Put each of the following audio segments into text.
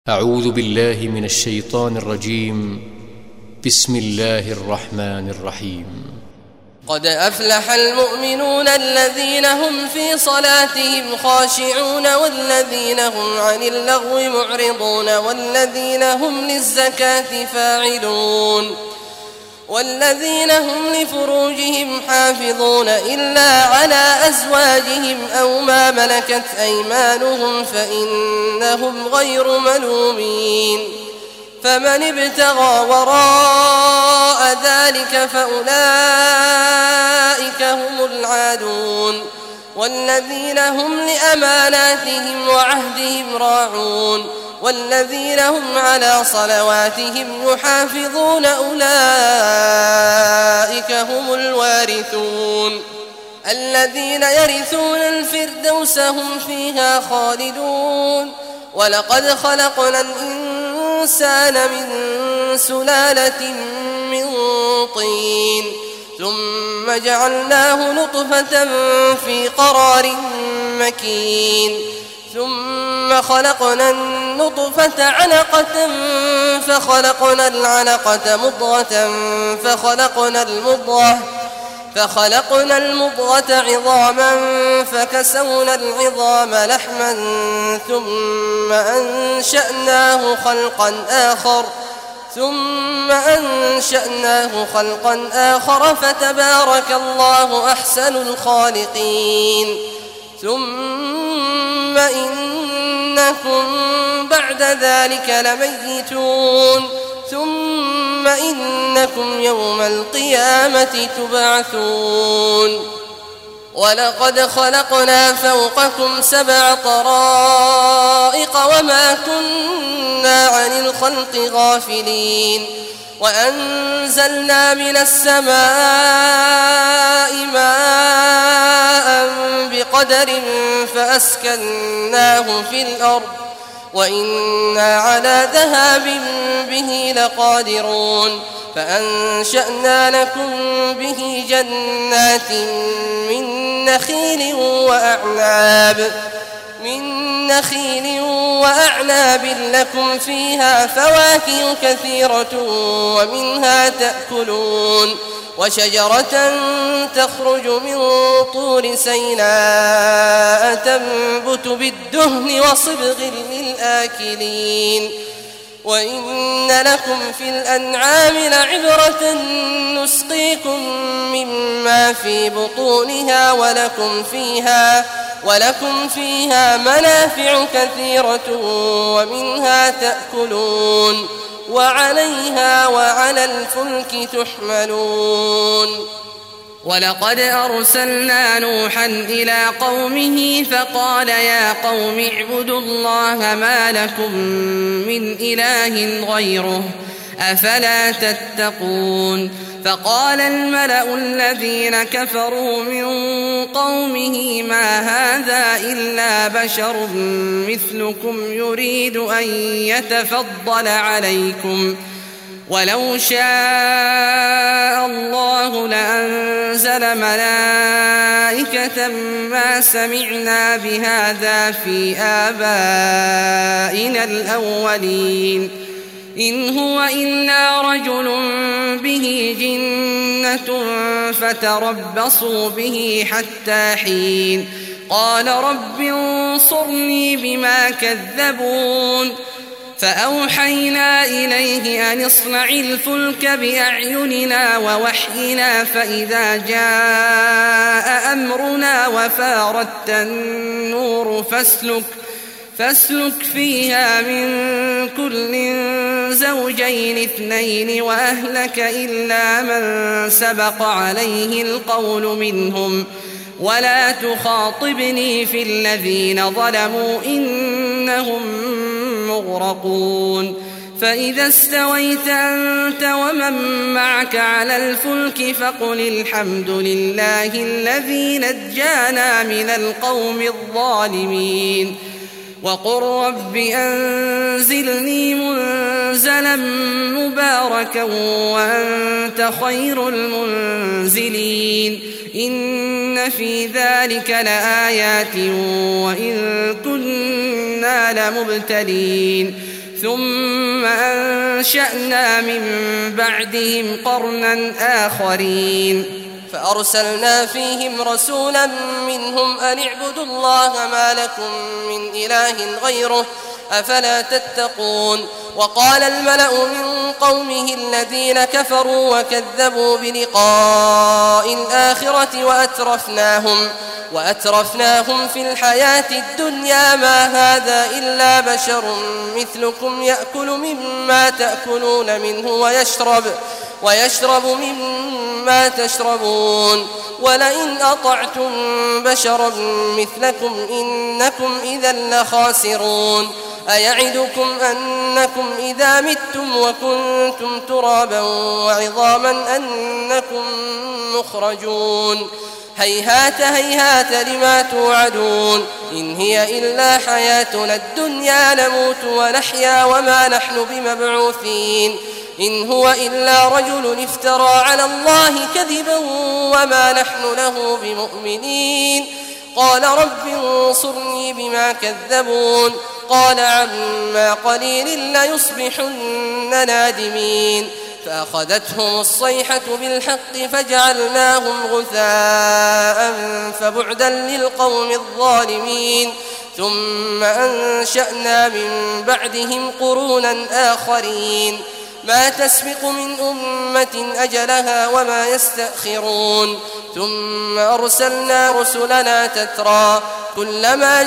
أعوذ بالله من الشيطان الرجيم. بسم الله الرحمن الرحيم. قد أفلح المؤمنون الذين هم في صلاتهم خاشعون والذين هم عن اللغو معرضون والذين هم للزكاة فاعلون والذين هم لفروجهم حافظون إلا على أزواجهم أو ما ملكت أيمانهم فإنهم غير ملومين فمن ابتغى وراء ذلك فأولئك هم العادون والذين هم لأماناتهم وعهدهم راعون والذين هم على صلواتهم يحافظون أولئك هم الوارثون الذين يرثون الفردوس هم فيها خالدون ولقد خلقنا الإنسان من سلالة من طين ثم جعلناه نطفة في قرار مكين ثم خلقنا النطفة علقة فخلقنا العلقة مضغة فخلقنا المضغة عظاما فكسونا العظام لحما ثم أنشأناه خلقا آخر فتبارك الله أحسن الخالقين ثم إنكم بعد ذلك لميتون ثم إنكم يوم القيامة تبعثون ولقد خلقنا فوقكم 7 طرائق وما كنا عن الخلق غافلين وأنزلنا من السماء ماء بقدر فأسكناه في الأرض وإنا على ذهاب به لقادرون فأنشأنا لكم به جنات من نخيل وأعناب لكم فيها فواكه كثيرة ومنها تأكلون وشجرة تخرج من طور سيناء تنبت بالدهن وصبغ للآكلين وإن لكم في الأنعام لعبرة نسقيكم مما في بطونها ولكم فيها منافع كثيرة ومنها تأكلون وعليها وعلى الفلك تحملون ولقد أرسلنا نوحا إلى قومه فقال يا قوم اعبدوا الله ما لكم من إله غيره أفلا تتقون فقال الملأ الذين كفروا من قومه ما هذا إلا بشر مثلكم يريد أن يتفضل عليكم ولو شاء الله لأنزل ملائكة ما سمعنا بهذا في آبائنا الأولين إن هو إلا رجل به جنة فتربصوا به حتى حين قال رب انصرني بما كذبون فأوحينا إليه أن اصنع الفلك بأعيننا ووحينا فإذا جاء أمرنا وفاردت النور فاسلك فيها من كل زوجين 2 وأهلك إلا من سبق عليه القول منهم ولا تخاطبني في الذين ظلموا إنهم مغرقون فإذا استويت أنت ومن معك على الفلك فقل الحمد لله الذي نجانا من القوم الظالمين وقل رب أنزلني منزلا مباركا وأنت خير المنزلين إن في ذلك لآيات وإن كنا لمبتلين ثم أنشأنا من بعدهم قرنا آخرين فأرسلنا فيهم رسولا منهم أن اعبدوا الله ما لكم من إله غيره أفلا تتقون. وقال الملأ من قومه الذين كفروا وكذبوا بلقاء الآخرة وأترفناهم في الحياة الدنيا ما هذا إلا بشر مثلكم يأكل مما تأكلون منه ويشرب مما تشربون ولئن أطعتم بشرا مثلكم إنكم إذا لخاسرون. أيعدكم أنكم إذا متم وكنتم ترابا وعظاما أنكم مخرجون هيهات هيهات لما توعدون إن هي إلا حياتنا الدنيا نموت ونحيا وما نحن بمبعوثين إن هو إلا رجل افترى على الله كذبا وما نحن له بمؤمنين. قال رب انصرني بما كذبون قال عما قليل ليصبحن نادمين. فأخذتهم الصيحة بالحق فجعلناهم غثاء فبعدا للقوم الظالمين. ثم أنشأنا من بعدهم قرونا آخرين ما تسبق من أمة أجلها وما يستأخرون. ثم أرسلنا رسلنا تترى كلما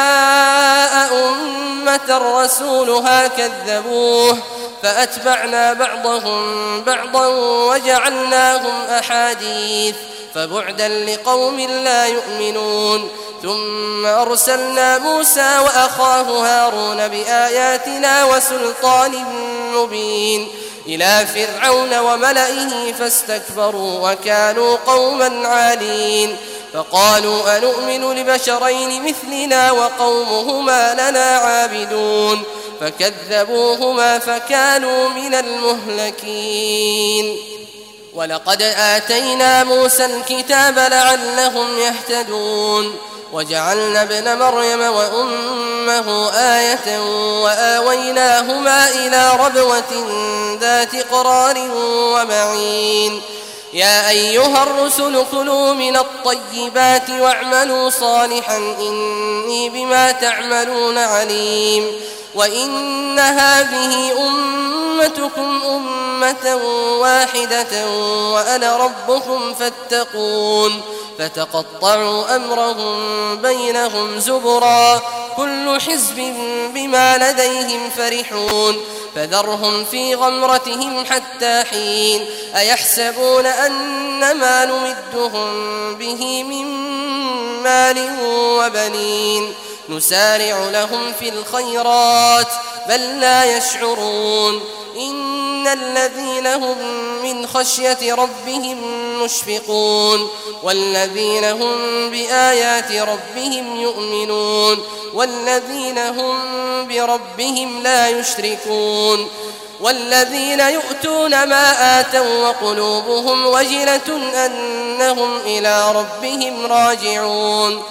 جاء أمة رسولها كذبوه فأتبعنا بعضهم بعضا وجعلناهم أحاديث فبعدا لقوم لا يؤمنون. ثم أرسلنا موسى وأخاه هارون بآياتنا وسلطان مبين إلى فرعون وملئه فاستكبروا وكانوا قوما عالين. فقالوا أنؤمن لبشرين مثلنا وقومهما لنا عابدون فكذبوهما فكانوا من المهلكين. ولقد آتينا موسى الكتاب لعلهم يهتدون وجعلنا ابن مريم وأمه آية وآويناهما إلى ربوة ذات قرار ومعين. يا أيها الرسل كلوا من الطيبات واعملوا صالحا إني بما تعملون عليم. وإن هذه أمتكم أمة واحدة وأنا ربكم فاتقون. فتقطعوا أمرهم بينهم زبرا كل حزب بما لديهم فرحون. فذرهم في غمرتهم حتى حين. أيحسبون أن ما نمدهم به من مال وبنين نسارع لهم في الخيرات بل لا يشعرون. إن الذين هم من خشية ربهم مشفقون والذين هم بآيات ربهم يؤمنون والذين هم بربهم لا يشركون والذين يؤتون ما آتوا وقلوبهم وجلة أنهم إلى ربهم راجعون.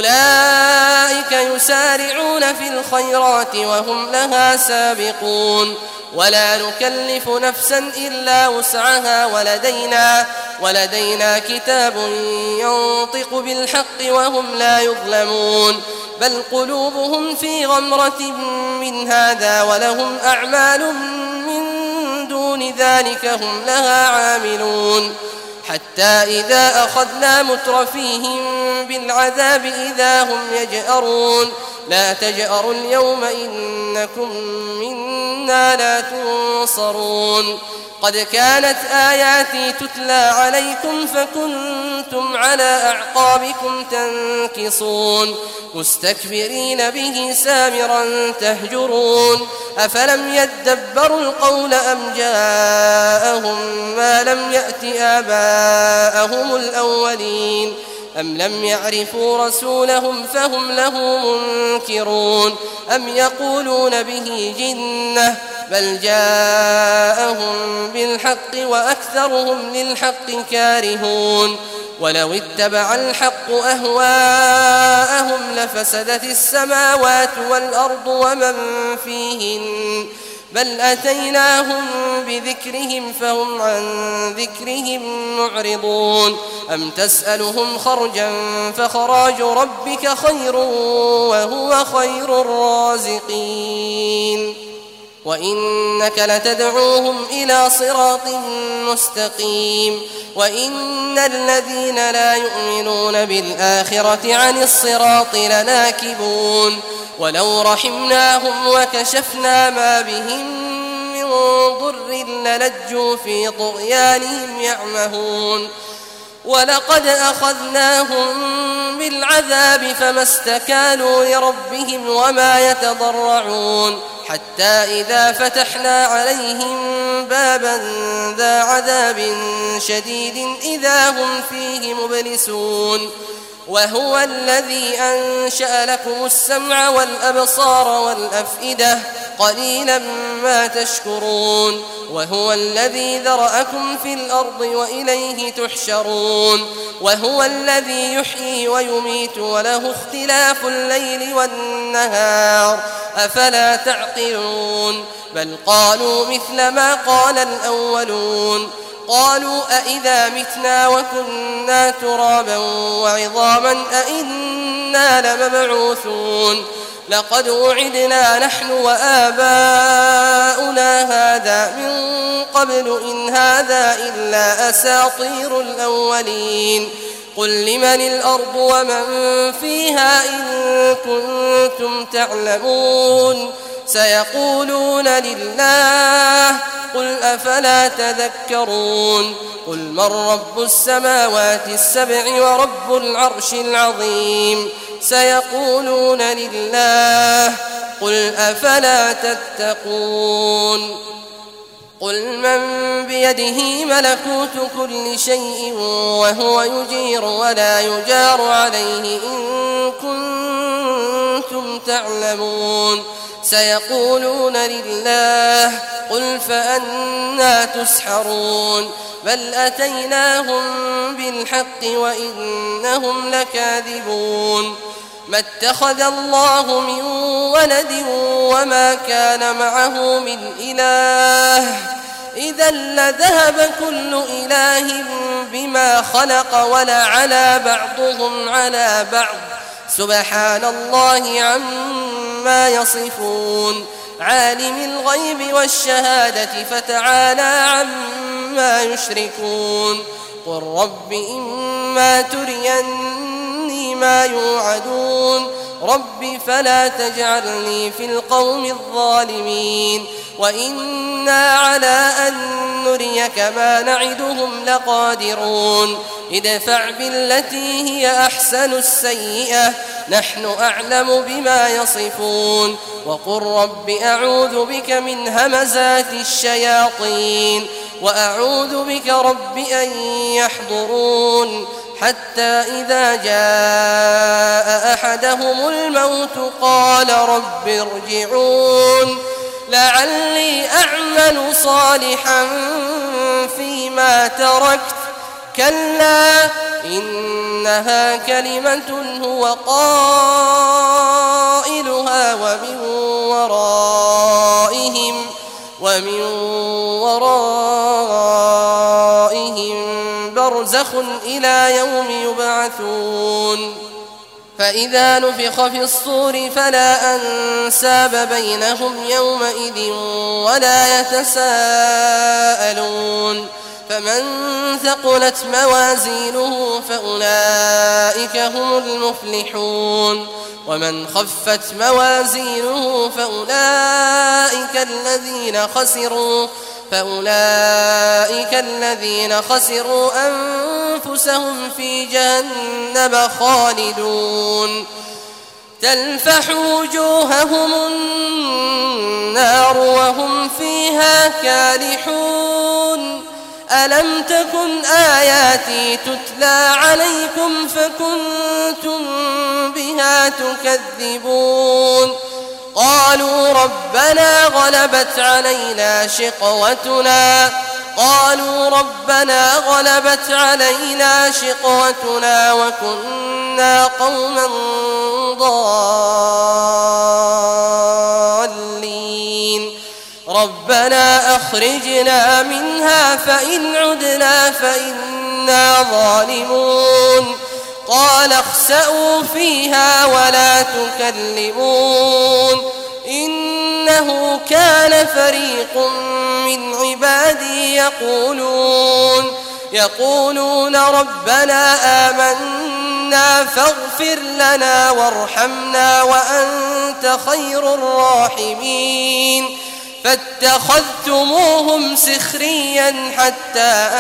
أولئك يسارعون في الخيرات وهم لها سابقون ولا نكلف نفسا إلا وسعها ولدينا كتاب ينطق بالحق وهم لا يظلمون. بل قلوبهم في غمرة من هذا ولهم أعمال من دون ذلك هم لها عاملون. حتى إذا أخذنا مترفيهم بالعذاب إذا هم يجأرون. لا تجأروا اليوم إنكم منا لا تنصرون. قد كانت آياتي تتلى عليكم فكنتم على أعقابكم تنكصون مستكبرين به سامرا تهجرون. أفلم يدبروا القول أم جاءهم ما لم يأت آباءهم الأولين أم لم يعرفوا رسولهم فهم له منكرون أم يقولون به جنة بل جاءهم بالحق وأكثرهم للحق كارهون. ولو اتبع الحق أهواءهم لفسدت السماوات والأرض ومن فيهن بل أتيناهم بذكرهم فهم عن ذكرهم معرضون أم تسألهم خرجا فخراج ربك خير وهو خير الرازقين وإنك لتدعوهم إلى صراط مستقيم وإن الذين لا يؤمنون بالآخرة عن الصراط لناكبون ولو رحمناهم وكشفنا ما بهم من ضر للجوا في طغيانهم يعمهون ولقد أخذناهم بالعذاب فما استكانوا لربهم وما يتضرعون حتى إذا فتحنا عليهم بابا ذا عذاب شديد إذا هم فيه مبلسون وهو الذي أنشأ لكم السمع والأبصار والأفئدة قليلا ما تشكرون وهو الذي ذرأكم في الأرض وإليه تحشرون وهو الذي يحيي ويميت وله اختلاف الليل والنهار أفلا تعقلون بل قالوا مثل ما قال الأولون قالوا أئذا متنا وكنا ترابا وعظاما أئنا لمبعوثون لقد وعدنا نحن وآباؤنا هذا من قبل إن هذا إلا أساطير الأولين قل لمن الأرض ومن فيها إن كنتم تعلمون سيقولون لله قل أفلا تذكرون قل من رب السماوات السبع ورب العرش العظيم سيقولون لله قل أفلا تتقون قل من بيده ملكوت كل شيء وهو يجير ولا يجار عليه إن كنتم تعلمون سيقولون لله قل فأنى تسحرون بل أتيناهم بالحق وإنهم لكاذبون ما اتخذ الله من ولد وما كان معه من إله إذا لذهب كل إله بما خلق ولعلى بعضهم على بعض سبحان الله عما يصفون عالم الغيب والشهادة فتعالى عما يشركون قل رب إما تريني ما يوعدون رب فلا تجعلني في القوم الظالمين وإنا على أن نريك ما نعدهم لقادرون ادفع بالتي هي أحسن السيئة نحن أعلم بما يصفون وقل رب أعوذ بك من همزات الشياطين وأعوذ بك رب أن يحضرون حتى إذا جاء أحدهم الموت قال رب ارجعون لعلي أعمل صالحا فيما تركت كلا إنها كلمة هو قائلها ومن ورائهم برزخ إلى يوم يبعثون فإذا نفخ في الصور فلا أنساب بينهم يومئذ ولا يتساءلون فمن ثقلت موازينه فأولئك هم المفلحون ومن خفت موازينه فأولئك الذين خسروا أنفسهم في جهنم خالدون تلفح وجوههم النار وهم فيها كالحون ألم تكن آياتي تتلى عليكم فكنتم بها تكذبون قالوا ربنا غلبت علينا شقوتنا وكنا قوما ضالين ربنا أخرجنا منها فإن عدنا فإنا ظالمون قال اخسئوا فيها ولا تكلمون إنه كان فريق من عبادي يقولون ربنا آمنا فاغفر لنا وارحمنا وأنت خير الراحمين فاتخذتموهم سخريا حتى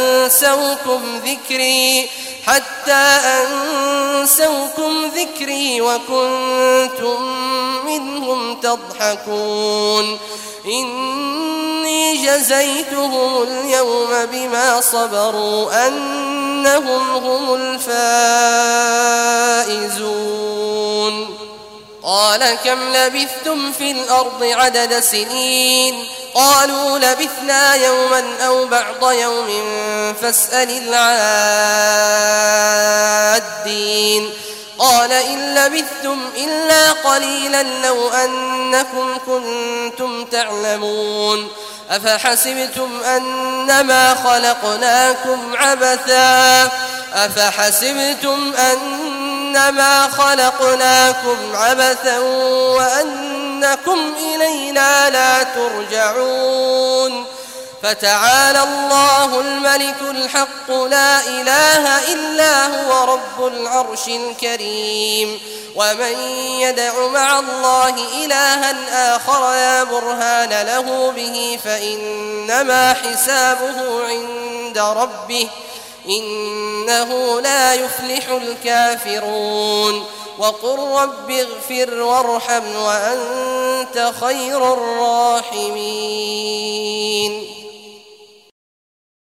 أنسوكم ذكري وكنتم منهم تضحكون إني جزيتهم اليوم بما صبروا أنهم هم الفائزون قال كم لبثتم في الأرض عدد سنين قالوا لبثنا يوما أو بعض يوم فاسأل العادين قال إن لبثتم إلا قليلا لو أنكم كنتم تعلمون أفحسبتم أنما خلقناكم عبثا وأنكم إلينا لا ترجعون فتعالى الله الملك الحق لا إله إلا هو رب العرش الكريم ومن يدع مع الله إلها آخر لا برهان له به فإنما حسابه عند ربه إنه لا يفلح الكافرون وقل رب اغفر وارحم وأنت خير الراحمين